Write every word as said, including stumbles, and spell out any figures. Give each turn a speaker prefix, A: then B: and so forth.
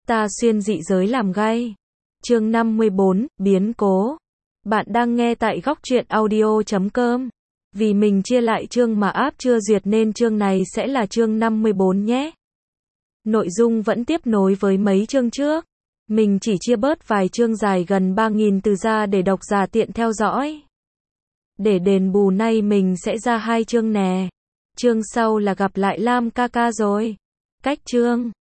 A: Ta xuyên dị giới làm gay. Chương năm mươi bốn, biến cố. Bạn đang nghe tại góc truyện audio chấm com. Vì mình chia lại chương mà app chưa duyệt nên chương này sẽ là chương năm mươi bốn nhé. Nội dung vẫn tiếp nối với mấy chương trước. Mình chỉ chia bớt vài chương dài gần ba nghìn từ ra để độc giả tiện theo dõi. Để đền bù nay mình sẽ ra hai chương nè. Chương sau là gặp lại Lam ca ca rồi. Cách chương